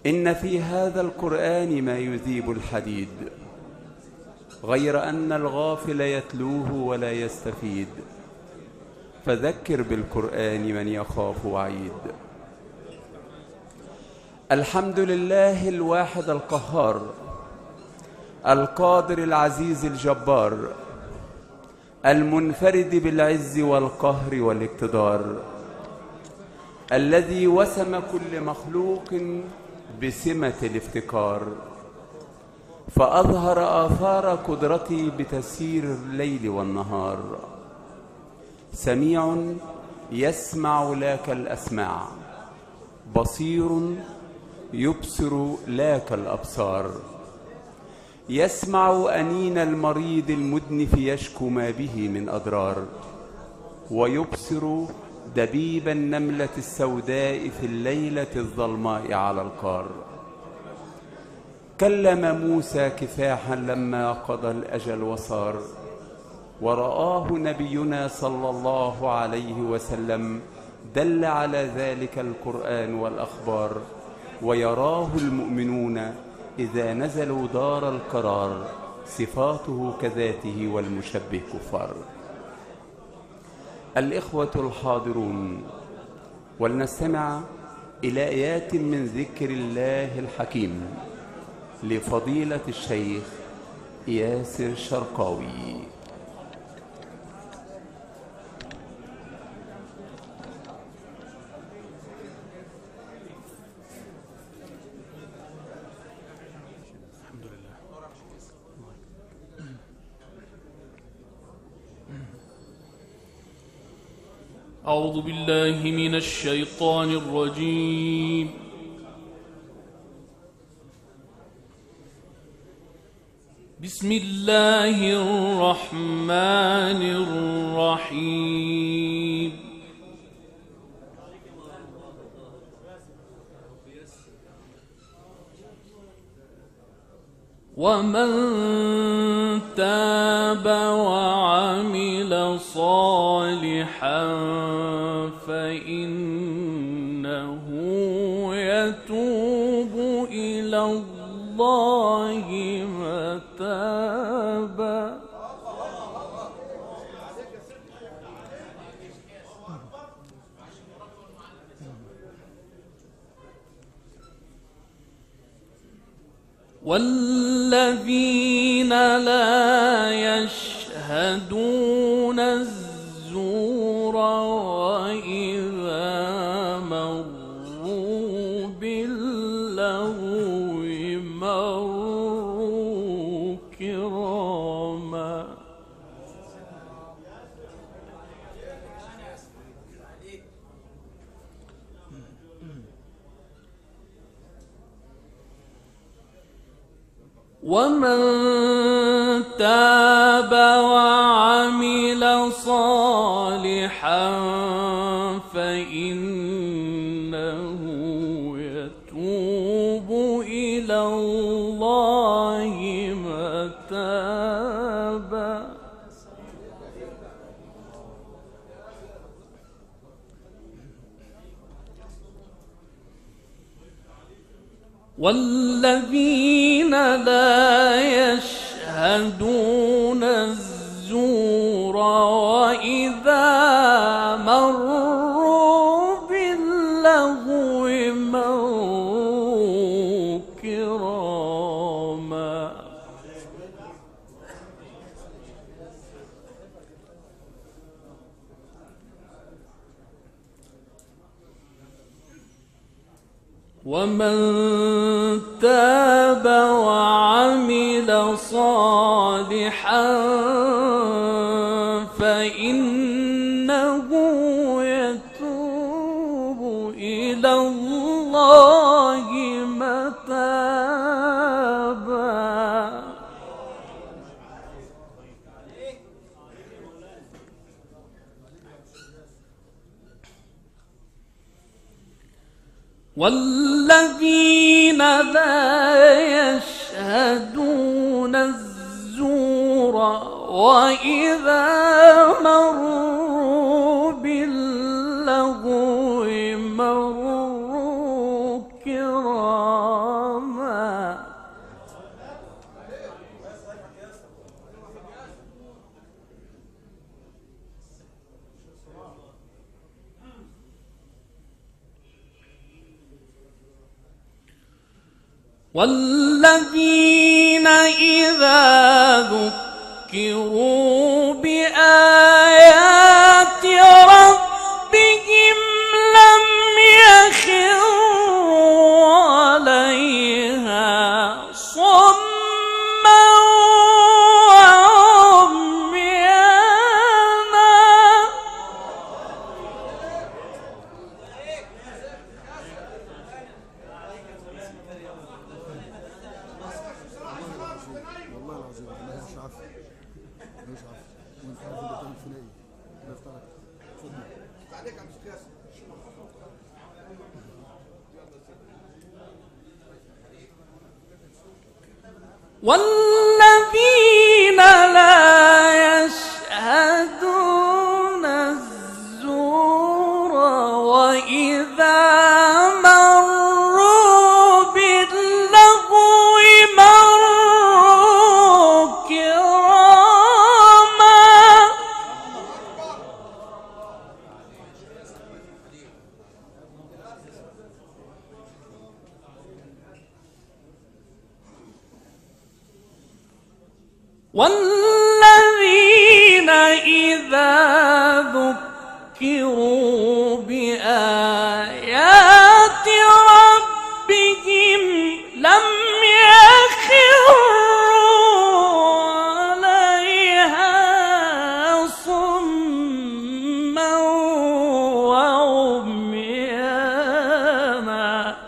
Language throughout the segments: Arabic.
إن في هذا القرآن ما يذيب الحديد، غير أن الغافل يتلوه ولا يستفيد، فذكر بالقرآن من يخاف وعيد. الحمد لله الواحد القهار، القادر العزيز الجبار، المنفرد بالعز والقهر والاقتدار، الذي وسم كل مخلوق بسمة الافتكار، فأظهر آثار قدرته بتسيير الليل والنهار. سميع يسمع لا كالأسماع، بصير يبصر لا كالأبصار، يسمع أنين المريض المدنف يشكو ما به من أضرار، ويبصر دبيب النملة السوداء في الليلة الظلماء على القار. كلم موسى كفاحا لما قضى الأجل وصار، ورآه نبينا صلى الله عليه وسلم، دل على ذلك القرآن والأخبار، ويراه المؤمنون إذا نزلوا دار القرار، صفاته كذاته والمشبه كفار. الإخوة الحاضرون، ولنستمع إلى آيات من ذكر الله الحكيم لفضيلة الشيخ ياسر شرقاوي. أعوذ بالله من الشيطان الرجيم. بسم الله الرحمن الرحيم. ومن تاب وعمل صالحا فإنه يتوب إلى الله متابا. والذين لا يشهدون الزور وإذا مروا باللغو مروا كراما. ومن تاب وعمل صالحا فإنه يتوب إلى الله متابا. والذين لا يشهدون الزور وإذا مروا باللغو مروا كراما. ومن تاب وعمل صالحا فإنه يتوب إلى الله متابا. والذين لا يشهدون الزور وإذا مروا باللغو مروا كراما. والذين إذا ذكروا بآيات ربهم لم يخروا عليها صما وعميانا. والله العظيم انا مش عارف وانت عارف اللي كان في نايم انا افتكرت عليك يا مستر. والذين لا يشهدون الزور وإذا مروا باللغو مروا كراما. والذين إذا ذكروا بآيات ربهم لم يخروا عليها صما وعميانا.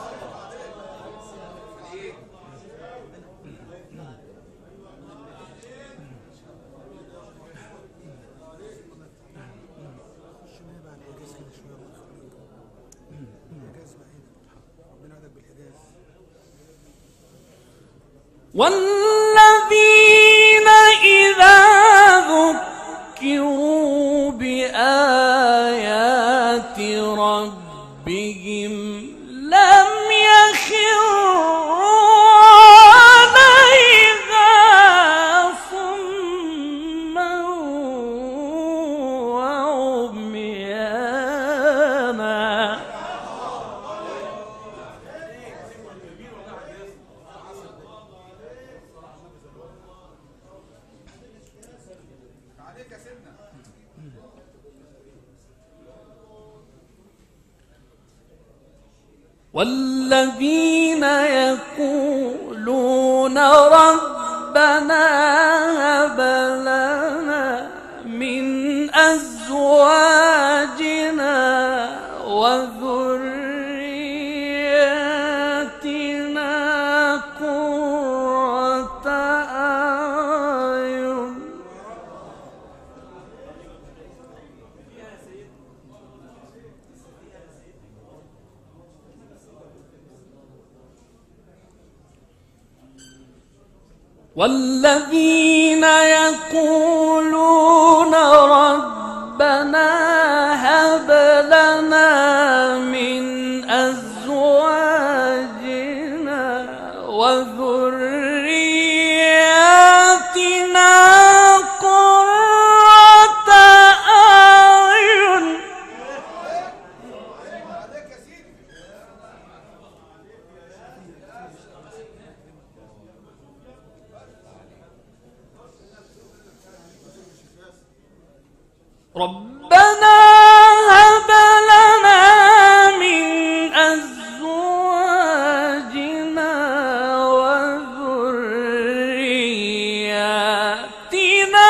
والذين إذا ذكروا بآيات ربهم لم يخروا عليها صما وعميانا. والذين يقولون ربنا هب لنا من أزواجنا وذرياتنا قرة أعين. والذين يقولون ربنا هب لنا من أزواجنا وذرياتنا قرة أعين. ربنا هب لنا من أزواجنا وذرياتنا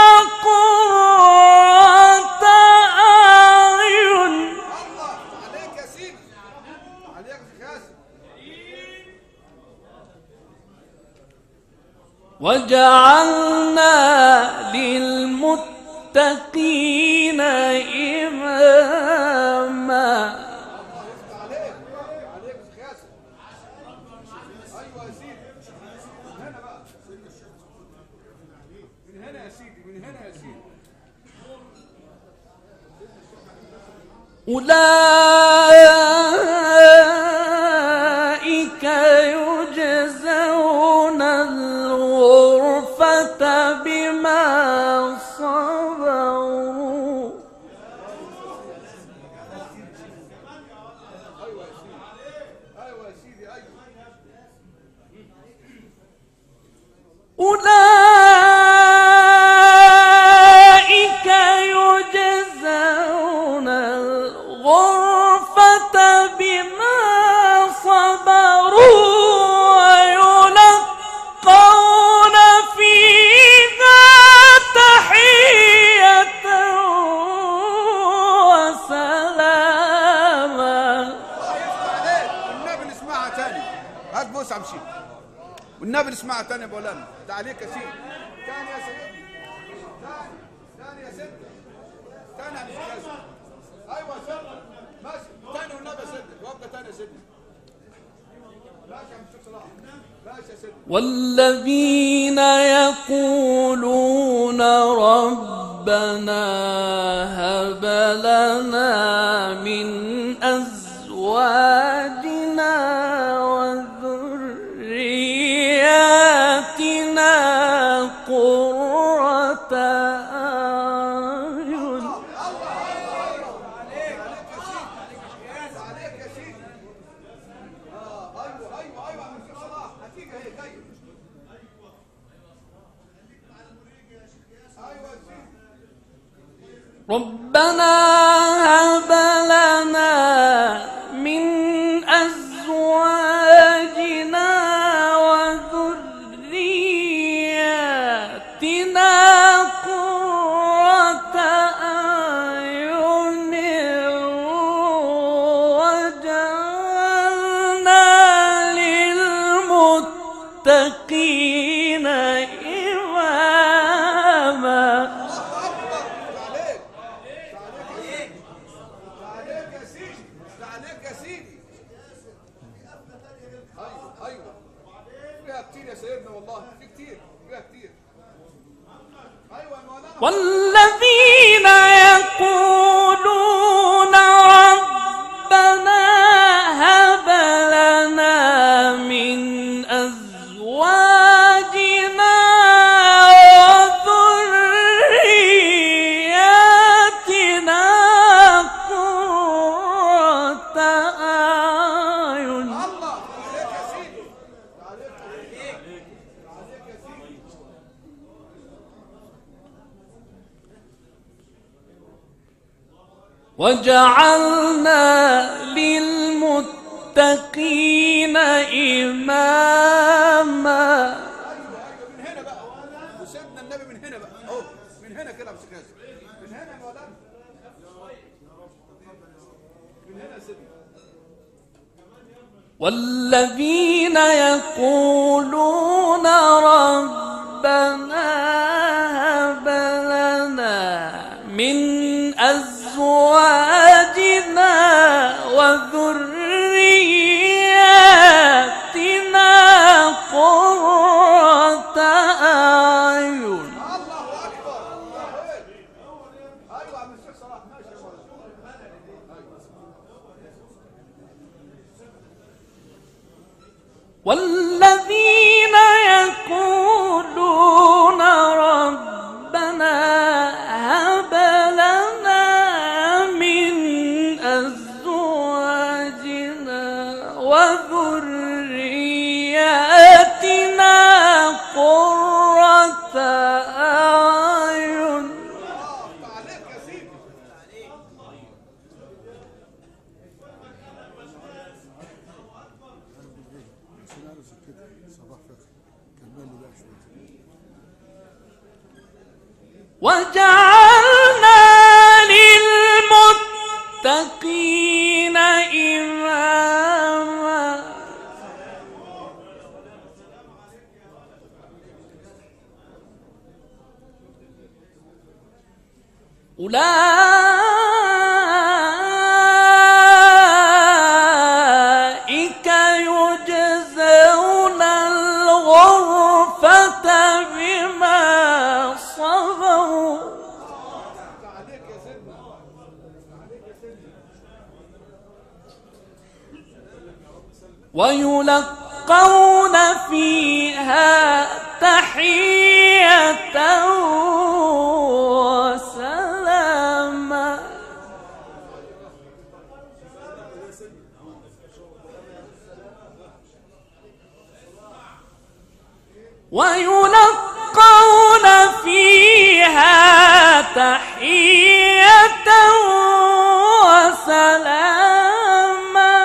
قرة أعين. عليك يا سيدي عليك يا خاسر. وجعلنا للمتقين إماما. عليك يا خاسر. ايوه يا سيدي من هنا بقى من هنا يا سيدي من هنا يا سيدي. أولئك يجزون الغرفة بما صبروا. ايوه يا سيدي ايوه والنبي نسمعها تاني يا مولانا. ده عليك يا سيدي. تاني يا سيدي. تاني يا سيدي. تاني يا سيدي. ايوه يا سيدي. ماشي. تاني والنبي يا سيدي. وابقى تاني يا سيدي. ماشي يا مشيخ صلاح. ماشي يا سيدي. والذين يقولون ربنا هب لنا من أزواجنا وذرياتنا قرة أعين. عليك يا سيدي. ايوه يا مشيخ صلاح. حقيقة هي جاية. ربنا هب لنا من أزواجنا وذرياتنا قرة أعين وجعلنا للمتقين إماما. ايوه فيها كتير يا سيدنا، والله في كتير، فيها كتير. ايوه يا مولانا. والذين يقولون ربنا هب لنا من أزواجنا وذرياتنا قرة أعين. الله عليك يا سيدي. عليك يا سيدي. وجعلنا للمتقين إماما. من هنا بقى وسيدنا النبي، من هنا بقى اهو، من هنا كده يا مشيخ، من هنا يا مولانا، من هنا يا سيدي. والذين يقولون ربنا هب لنا من أزواجنا وذرياتنا قرة أعين. الله اكبر. ايوه يا مشيخ صلاح. ماشي يا مولانا. والذين يقولون ربنا هب لنا من أزواجنا وذرياتنا قرة أعين. عليك يا سيدي. عشان اعرف كده صباح فخر كمل لي بقى شويه. وجعلنا للمتقين إماما. أولئك يجزون الغرفة بما صبروا عليك يا سيدنا. عليك يا سيدنا. ويلقون فيها تحية وسلاما. ويلقون فيها تحية وسلاما.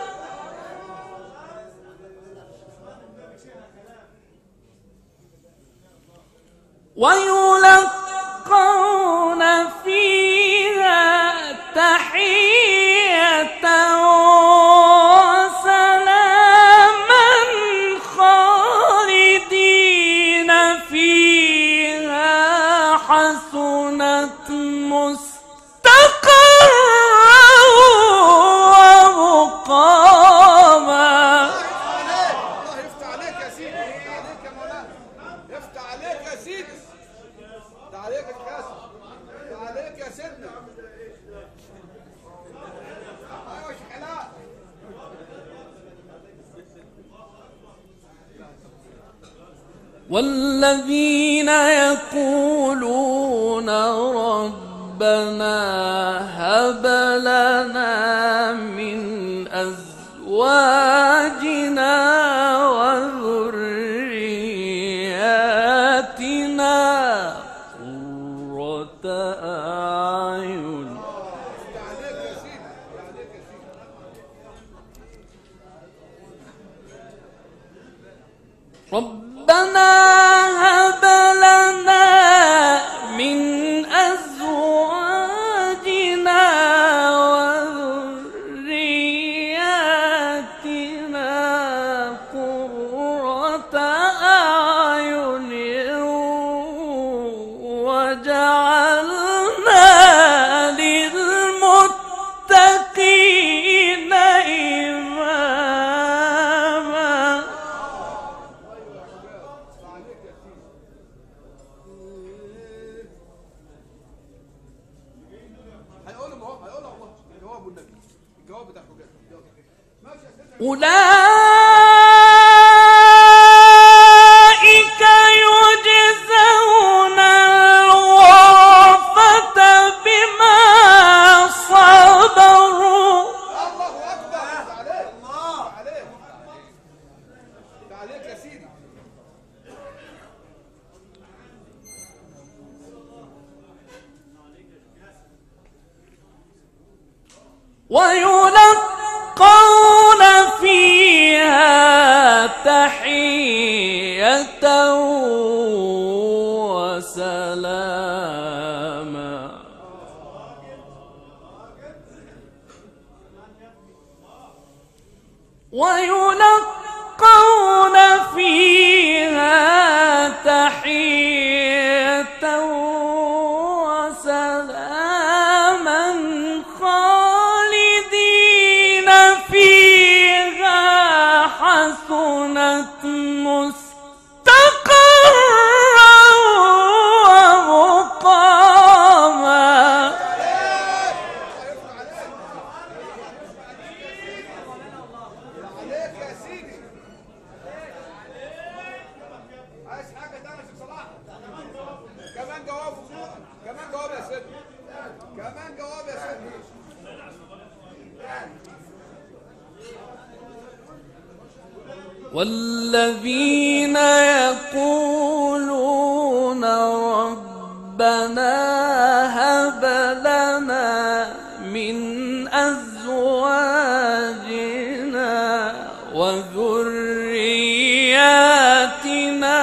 ويلقون فيها تحية وسلاما خالدين والذين يقولون ربنا هب لنا من أزواجنا وذرياتنا قرة أعين ربنا هب لنا من أزواجنا وذرياتنا قرة أعين وجعلنا للمتقين إماما. أولئك يجزون الغرفة بما صبروا. الله اكبر. الله عليك عليك يا سيدي. ويلقون فيها تحية وسلاما. ويلقون فيها تحية وسلاما خالدين فيها حسنت مستقرا ومقاما. عليك يا سيدي. عايز حاجة تانية يا شيخ صلاح؟ كمان جواب كمان جواب يا سيدي. كمان جواب يا سيدي. والذين يقولون ربنا هب لنا من أزواجنا وذرياتنا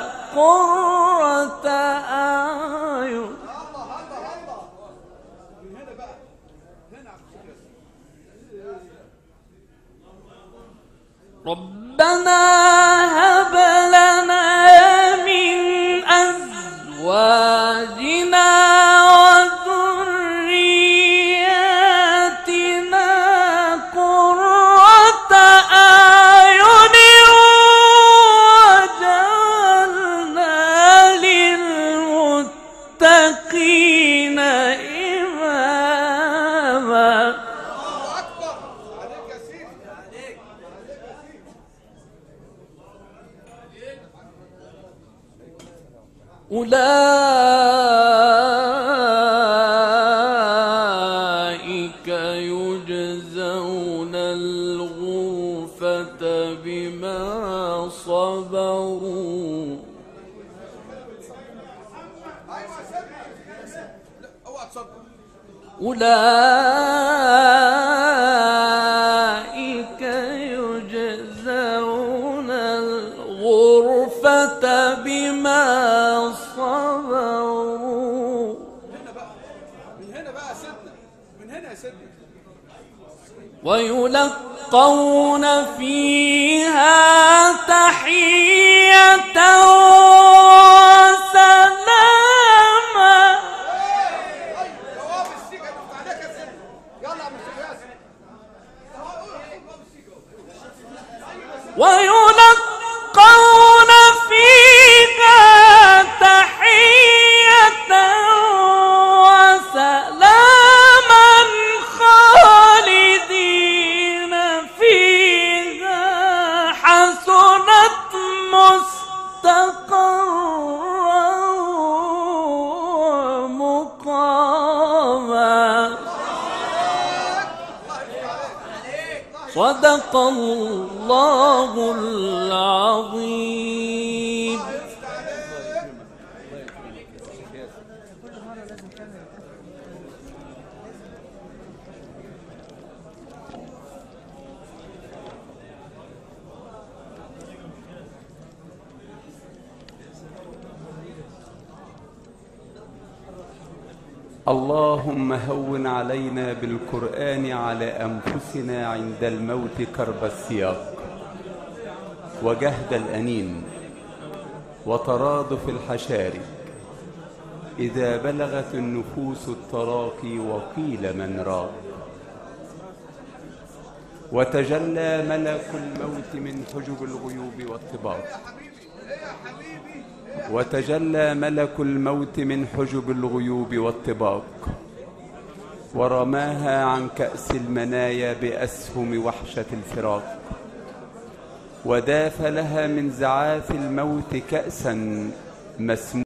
قرة أعين. الله الله الله. من هنا بقى. هنا عم ربنا هب لنا من أزواجنا وذرياتنا قرة أعين وجعلنا للمتقين إماما. الله اكبر. عليك يا سيدي. عليك. أولئك يجزون الغرفة بما صبروا. ايوه يا سيدي. لا اوعى تصدق. أولئك يجزون الغرفة بما صبروا. هنا بقى. من هنا بقى يا سيدنا. من هنا يا سيدي. ويلقون فيها تحية وسلاما. جواب السيجا مفتوح عليك يا سيدي. يلا يا عم الشيخ ياسر. ويلقون فيها تحية وسلاما خالدين فيها حسنت صدق الله العظيم. اللهم هون علينا بالقرآن على أنفسنا عند الموت كرب السياق وجهد الأنين وترادف الحشاري إذا بلغت النفوس التراقي وقيل من راق. وتجلى ملك الموت من حجب الغيوب والطباق وتجلى ملك الموت من حجب الغيوب والطباق ورماها عن كأس المنايا بأسهم وحشة الفراق وداف لها من زعاف الموت كأسا مسموما